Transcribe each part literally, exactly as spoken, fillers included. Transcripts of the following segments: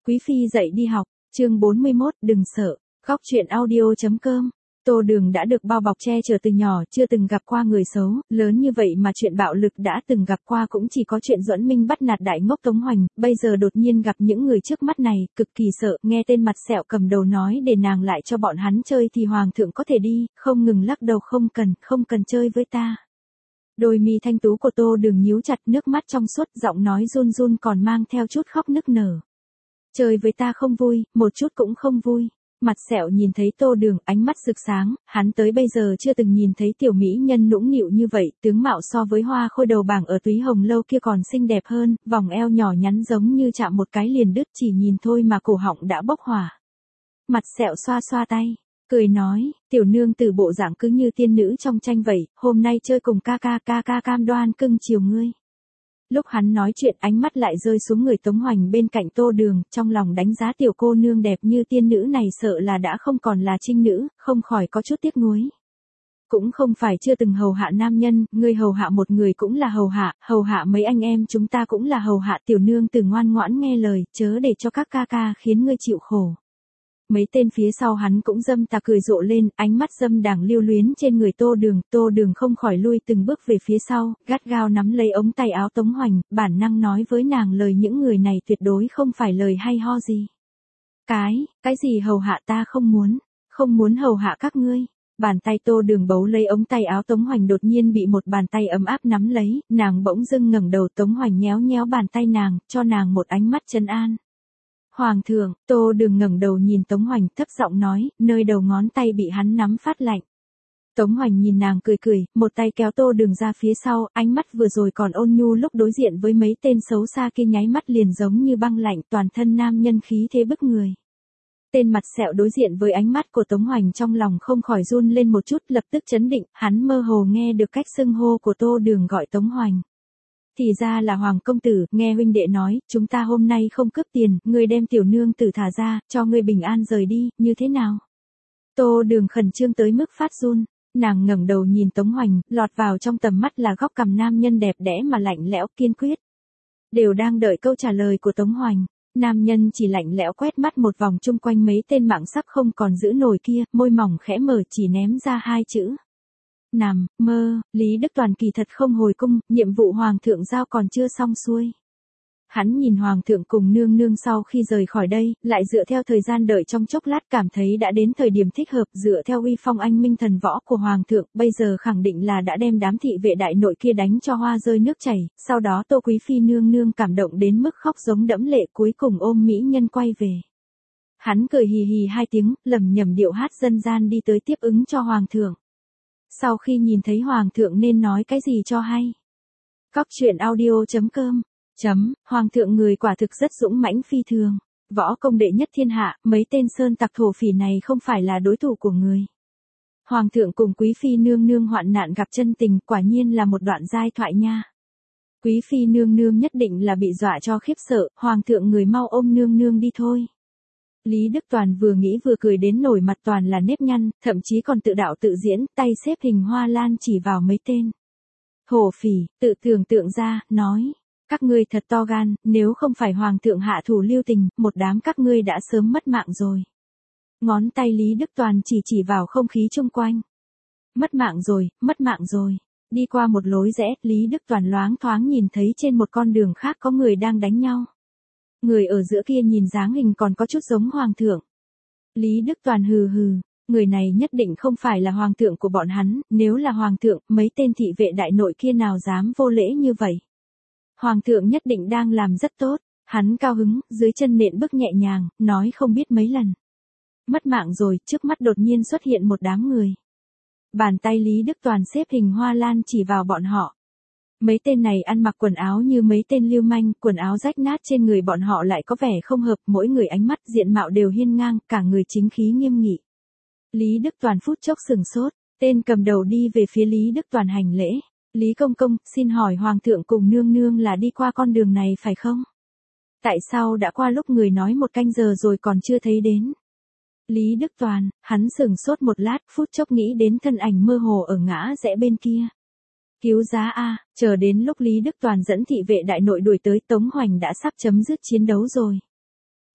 Quý phi dậy đi học, chương bốn mươi mốt, đừng sợ, góc truyện audio.com. Tô Đường đã được bao bọc che chở từ nhỏ, chưa từng gặp qua người xấu, lớn như vậy mà chuyện bạo lực đã từng gặp qua cũng chỉ có chuyện Duẫn Minh bắt nạt đại ngốc Tống Hoành, bây giờ đột nhiên gặp những người trước mắt này, cực kỳ sợ, nghe tên mặt sẹo cầm đầu nói để nàng lại cho bọn hắn chơi thì hoàng thượng có thể đi, không ngừng lắc đầu không cần, không cần chơi với ta. Đôi mi thanh tú của Tô Đường nhíu chặt, nước mắt trong suốt, giọng nói run run còn mang theo chút khóc nức nở. Chơi với ta không vui, một chút cũng không vui. Mặt sẹo nhìn thấy Tô Đường, ánh mắt rực sáng, hắn tới bây giờ chưa từng nhìn thấy tiểu mỹ nhân nũng nịu như vậy, tướng mạo so với hoa khôi đầu bảng ở Túy Hồng Lâu kia còn xinh đẹp hơn, vòng eo nhỏ nhắn giống như chạm một cái liền đứt, chỉ nhìn thôi mà cổ họng đã bốc hỏa. Mặt sẹo xoa xoa tay, cười nói, tiểu nương tử bộ dạng cứ như tiên nữ trong tranh vậy, hôm nay chơi cùng ca ca, ca ca cam đoan cưng chiều ngươi. Lúc hắn nói chuyện ánh mắt lại rơi xuống người Tống Hoành bên cạnh Tô Đường, trong lòng đánh giá tiểu cô nương đẹp như tiên nữ này sợ là đã không còn là trinh nữ, không khỏi có chút tiếc nuối. Cũng không phải chưa từng hầu hạ nam nhân, ngươi hầu hạ một người cũng là hầu hạ, hầu hạ mấy anh em chúng ta cũng là hầu hạ, tiểu nương tử ngoan ngoãn nghe lời, chớ để cho các ca ca khiến ngươi chịu khổ. Mấy tên phía sau hắn cũng dâm tà cười rộ lên, ánh mắt dâm đảng lưu luyến trên người Tô Đường, Tô Đường không khỏi lui từng bước về phía sau, gắt gao nắm lấy ống tay áo Tống Hoành, bản năng nói với nàng lời những người này tuyệt đối không phải lời hay ho gì. Cái, cái gì hầu hạ ta không muốn, không muốn hầu hạ các ngươi. Bàn tay Tô Đường bấu lấy ống tay áo Tống Hoành đột nhiên bị một bàn tay ấm áp nắm lấy, nàng bỗng dưng ngẩng đầu, Tống Hoành nhéo nhéo bàn tay nàng, cho nàng một ánh mắt trấn an. Hoàng thượng, Tô Đường ngẩng đầu nhìn Tống Hoành thấp giọng nói, nơi đầu ngón tay bị hắn nắm phát lạnh. Tống Hoành nhìn nàng cười cười, một tay kéo Tô Đường ra phía sau, ánh mắt vừa rồi còn ôn nhu lúc đối diện với mấy tên xấu xa kia nháy mắt liền giống như băng lạnh, toàn thân nam nhân khí thế bức người. Tên mặt sẹo đối diện với ánh mắt của Tống Hoành trong lòng không khỏi run lên một chút, lập tức trấn định, hắn mơ hồ nghe được cách xưng hô của Tô Đường gọi Tống Hoành. Thì ra là Hoàng công tử, nghe huynh đệ nói, chúng ta hôm nay không cướp tiền, ngươi đem tiểu nương tử thả ra, cho ngươi bình an rời đi, như thế nào? Tô Đường khẩn trương tới mức phát run, nàng ngẩng đầu nhìn Tống Hoành, lọt vào trong tầm mắt là góc cằm nam nhân đẹp đẽ mà lạnh lẽo kiên quyết. Đều đang đợi câu trả lời của Tống Hoành, nam nhân chỉ lạnh lẽo quét mắt một vòng chung quanh mấy tên mạng sắc không còn giữ nổi kia, môi mỏng khẽ mở chỉ ném ra hai chữ. Nằm, mơ, Lý Đức Toàn kỳ thật không hồi cung, nhiệm vụ hoàng thượng giao còn chưa xong xuôi. Hắn nhìn hoàng thượng cùng nương nương sau khi rời khỏi đây, lại dựa theo thời gian đợi trong chốc lát cảm thấy đã đến thời điểm thích hợp, dựa theo uy phong anh minh thần võ của hoàng thượng, bây giờ khẳng định là đã đem đám thị vệ đại nội kia đánh cho hoa rơi nước chảy, sau đó Tô Quý phi nương nương cảm động đến mức khóc giống đẫm lệ, cuối cùng ôm mỹ nhân quay về. Hắn cười hì hì hai tiếng, lẩm nhẩm điệu hát dân gian đi tới tiếp ứng cho hoàng thượng. Sau khi nhìn thấy hoàng thượng nên nói cái gì cho hay. Góc truyện audio.com. Chấm, hoàng thượng người quả thực rất dũng mãnh phi thường. Võ công đệ nhất thiên hạ, mấy tên sơn tặc thổ phỉ này không phải là đối thủ của người. Hoàng thượng cùng quý phi nương nương hoạn nạn gặp chân tình, quả nhiên là một đoạn giai thoại nha. Quý phi nương nương nhất định là bị dọa cho khiếp sợ, hoàng thượng người mau ôm nương nương đi thôi. Lý Đức Toàn vừa nghĩ vừa cười đến nổi mặt toàn là nếp nhăn, thậm chí còn tự đạo tự diễn, tay xếp hình hoa lan chỉ vào mấy tên hổ phỉ, tự tưởng tượng ra, nói, các ngươi thật to gan, nếu không phải hoàng thượng hạ thủ lưu tình, một đám các ngươi đã sớm mất mạng rồi. Ngón tay Lý Đức Toàn chỉ chỉ vào không khí chung quanh. Mất mạng rồi, mất mạng rồi. Đi qua một lối rẽ, Lý Đức Toàn loáng thoáng nhìn thấy trên một con đường khác có người đang đánh nhau. Người ở giữa kia nhìn dáng hình còn có chút giống hoàng thượng. Lý Đức Toàn hừ hừ, người này nhất định không phải là hoàng thượng của bọn hắn, nếu là hoàng thượng, mấy tên thị vệ đại nội kia nào dám vô lễ như vậy. Hoàng thượng nhất định đang làm rất tốt, hắn cao hứng, dưới chân nện bước nhẹ nhàng, nói không biết mấy lần. Mất mạng rồi, trước mắt đột nhiên xuất hiện một đám người. Bàn tay Lý Đức Toàn xếp hình hoa lan chỉ vào bọn họ. Mấy tên này ăn mặc quần áo như mấy tên lưu manh, quần áo rách nát trên người bọn họ lại có vẻ không hợp, mỗi người ánh mắt diện mạo đều hiên ngang, cả người chính khí nghiêm nghị. Lý Đức Toàn phút chốc sừng sốt, tên cầm đầu đi về phía Lý Đức Toàn hành lễ. Lý công công, xin hỏi hoàng thượng cùng nương nương là đi qua con đường này phải không? Tại sao đã qua lúc người nói một canh giờ rồi còn chưa thấy đến? Lý Đức Toàn, hắn sừng sốt một lát, phút chốc nghĩ đến thân ảnh mơ hồ ở ngã rẽ bên kia. Cứu giá a, chờ đến lúc Lý Đức Toàn dẫn thị vệ đại nội đuổi tới, Tống Hoành đã sắp chấm dứt chiến đấu rồi.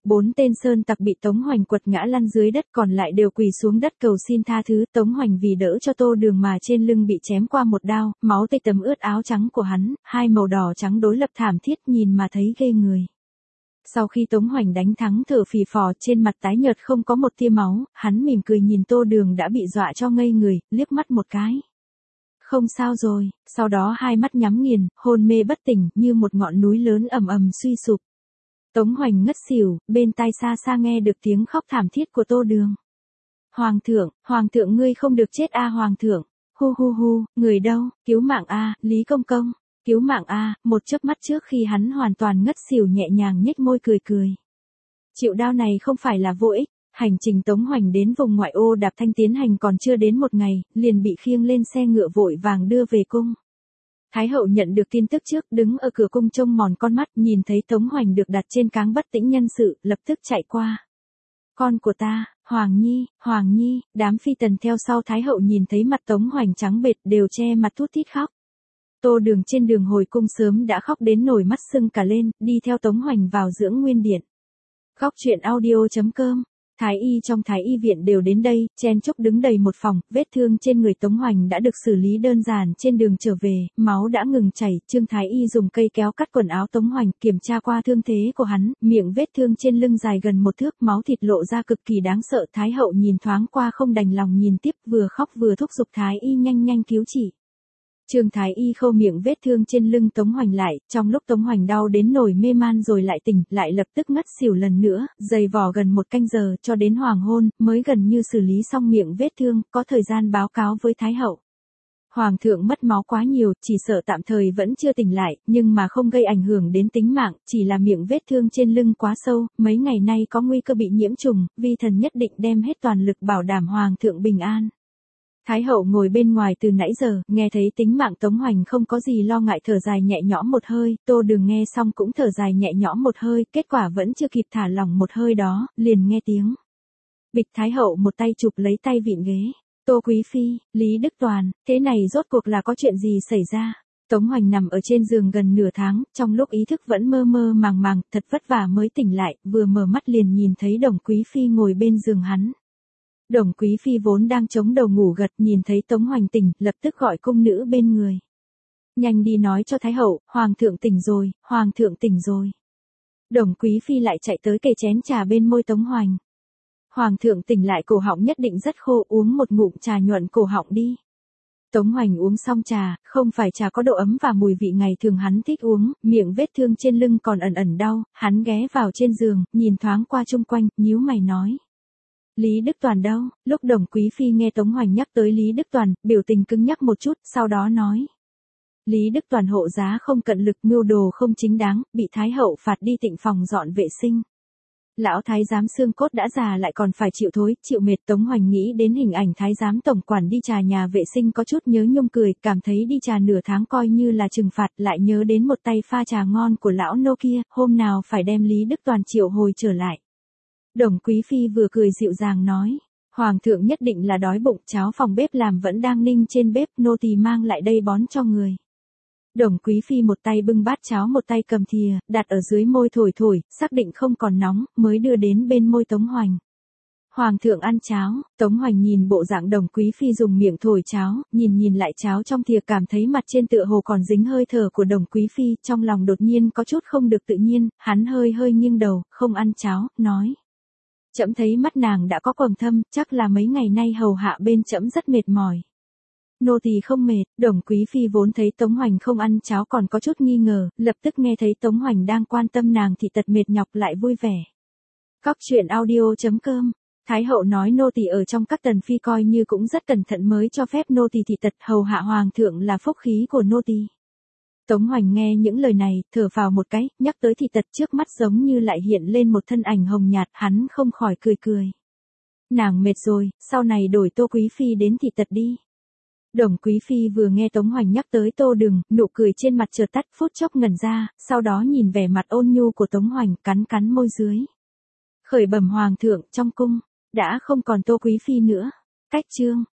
bốn tên sơn tặc bị Tống Hoành quật ngã lăn dưới đất, còn lại đều quỳ xuống đất cầu xin tha thứ. Tống Hoành vì đỡ cho Tô Đường mà trên lưng bị chém qua một đao, máu tươi tấm ướt áo trắng của hắn, hai màu đỏ trắng đối lập thảm thiết nhìn mà thấy ghê người. Sau khi Tống Hoành đánh thắng thở phì phò, trên mặt tái nhợt không có một tia máu, hắn mỉm cười nhìn Tô Đường đã bị dọa cho ngây người, liếc mắt một cái. Không sao rồi, sau đó hai mắt nhắm nghiền, hôn mê bất tỉnh, như một ngọn núi lớn ầm ầm suy sụp. Tống Hoành ngất xỉu, bên tai xa xa nghe được tiếng khóc thảm thiết của Tô Đường. Hoàng thượng, hoàng thượng ngươi không được chết a hoàng thượng, hu hu hu, người đâu, cứu mạng a, Lý công công, cứu mạng a, một chớp mắt trước khi hắn hoàn toàn ngất xỉu nhẹ nhàng nhếch môi cười cười. Chịu đau này không phải là vô ích. Hành trình Tống Hoành đến vùng ngoại ô Đạp Thanh tiến hành còn chưa đến một ngày, liền bị khiêng lên xe ngựa vội vàng đưa về cung. Thái hậu nhận được tin tức trước, đứng ở cửa cung trông mòn con mắt, nhìn thấy Tống Hoành được đặt trên cáng bất tĩnh nhân sự, lập tức chạy qua. Con của ta, Hoàng Nhi, Hoàng Nhi, đám phi tần theo sau Thái hậu nhìn thấy mặt Tống Hoành trắng bệch đều che mặt thút thít khóc. Tô Đường trên đường hồi cung sớm đã khóc đến nổi mắt sưng cả lên, đi theo Tống Hoành vào dưỡng nguyên điện. Góc truyện audio chấm com. Thái y trong Thái y viện đều đến đây, chen chúc đứng đầy một phòng, vết thương trên người Tống Hoành đã được xử lý đơn giản, trên đường trở về, máu đã ngừng chảy, Trương Thái y dùng cây kéo cắt quần áo Tống Hoành, kiểm tra qua thương thế của hắn, miệng vết thương trên lưng dài gần một thước, máu thịt lộ ra cực kỳ đáng sợ. Thái hậu nhìn thoáng qua không đành lòng nhìn tiếp, vừa khóc vừa thúc giục Thái y nhanh nhanh cứu trị. Trương Thái y khâu miệng vết thương trên lưng Tống Hoành lại, trong lúc Tống Hoành đau đến nổi mê man rồi lại tỉnh, lại lập tức ngất xỉu lần nữa, dày vò gần một canh giờ, cho đến hoàng hôn, mới gần như xử lý xong miệng vết thương, có thời gian báo cáo với Thái hậu. Hoàng thượng mất máu quá nhiều, chỉ sợ tạm thời vẫn chưa tỉnh lại, nhưng mà không gây ảnh hưởng đến tính mạng, chỉ là miệng vết thương trên lưng quá sâu, mấy ngày nay có nguy cơ bị nhiễm trùng, vi thần nhất định đem hết toàn lực bảo đảm Hoàng thượng bình an. Thái hậu ngồi bên ngoài từ nãy giờ, nghe thấy tính mạng Tống Hoành không có gì lo ngại, thở dài nhẹ nhõm một hơi. Tô Đường nghe xong cũng thở dài nhẹ nhõm một hơi, kết quả vẫn chưa kịp thả lỏng một hơi đó, liền nghe tiếng bịch. Thái hậu một tay chụp lấy tay vịn ghế. Tô Quý Phi, Lý Đức Toàn, thế này rốt cuộc là có chuyện gì xảy ra? Tống Hoành nằm ở trên giường gần nửa tháng, trong lúc ý thức vẫn mơ mơ màng màng, thật vất vả mới tỉnh lại, vừa mở mắt liền nhìn thấy Đồng Quý Phi ngồi bên giường hắn. Đồng Quý Phi vốn đang chống đầu ngủ gật, nhìn thấy Tống Hoành tỉnh, lập tức gọi cung nữ bên người. Nhanh đi nói cho Thái hậu, Hoàng thượng tỉnh rồi, Hoàng thượng tỉnh rồi. Đồng Quý Phi lại chạy tới kề chén trà bên môi Tống Hoành. Hoàng thượng tỉnh lại cổ họng nhất định rất khô, uống một ngụm trà nhuận cổ họng đi. Tống Hoành uống xong trà, không phải trà có độ ấm và mùi vị ngày thường hắn thích uống, miệng vết thương trên lưng còn ẩn ẩn đau, hắn ghé vào trên giường, nhìn thoáng qua chung quanh, nhíu mày nói. Lý Đức Toàn đâu? Lúc Đồng Quý Phi nghe Tống Hoành nhắc tới Lý Đức Toàn, biểu tình cứng nhắc một chút, sau đó nói. Lý Đức Toàn hộ giá không cận lực, mưu đồ không chính đáng, bị Thái hậu phạt đi tịnh phòng dọn vệ sinh. Lão Thái giám xương cốt đã già lại còn phải chịu thối, chịu mệt. Tống Hoành nghĩ đến hình ảnh Thái giám tổng quản đi trà nhà vệ sinh có chút nhớ nhung cười, cảm thấy đi trà nửa tháng coi như là trừng phạt, lại nhớ đến một tay pha trà ngon của lão nô kia, hôm nào phải đem Lý Đức Toàn triệu hồi trở lại. Đồng Quý Phi vừa cười dịu dàng nói, Hoàng thượng nhất định là đói bụng, cháo phòng bếp làm vẫn đang ninh trên bếp, nô tỳ mang lại đây bón cho người. Đồng Quý Phi một tay bưng bát cháo một tay cầm thìa, đặt ở dưới môi thổi thổi, xác định không còn nóng, mới đưa đến bên môi Tống Hoành. Hoàng thượng ăn cháo. Tống Hoành nhìn bộ dạng Đồng Quý Phi dùng miệng thổi cháo, nhìn nhìn lại cháo trong thìa, cảm thấy mặt trên tựa hồ còn dính hơi thở của Đồng Quý Phi, trong lòng đột nhiên có chút không được tự nhiên, hắn hơi hơi nghiêng đầu, không ăn cháo, nói. Trẫm thấy mắt nàng đã có quầng thâm, chắc là mấy ngày nay hầu hạ bên trẫm rất mệt mỏi. Nô tỳ không mệt. Đồng Quý Phi vốn thấy Tống Hoành không ăn cháo còn có chút nghi ngờ, lập tức nghe thấy Tống Hoành đang quan tâm nàng thì tật mệt nhọc lại vui vẻ. Góc truyện audio chấm com. Thái hậu nói nô tỳ ở trong các tần phi coi như cũng rất cẩn thận mới cho phép nô tỳ thị tật, hầu hạ hoàng thượng là phúc khí của nô tỳ. Tống Hoành nghe những lời này, thở phào một cái, nhắc tới thị tật trước mắt giống như lại hiện lên một thân ảnh hồng nhạt, hắn không khỏi cười cười. Nàng mệt rồi, sau này đổi Tô Quý Phi đến thị tật đi. Đồng Quý Phi vừa nghe Tống Hoành nhắc tới Tô Đường, nụ cười trên mặt chợt tắt, phút chốc ngẩn ra, sau đó nhìn vẻ mặt ôn nhu của Tống Hoành, cắn cắn môi dưới. Khởi bẩm Hoàng thượng, trong cung đã không còn Tô Quý Phi nữa. Cách chương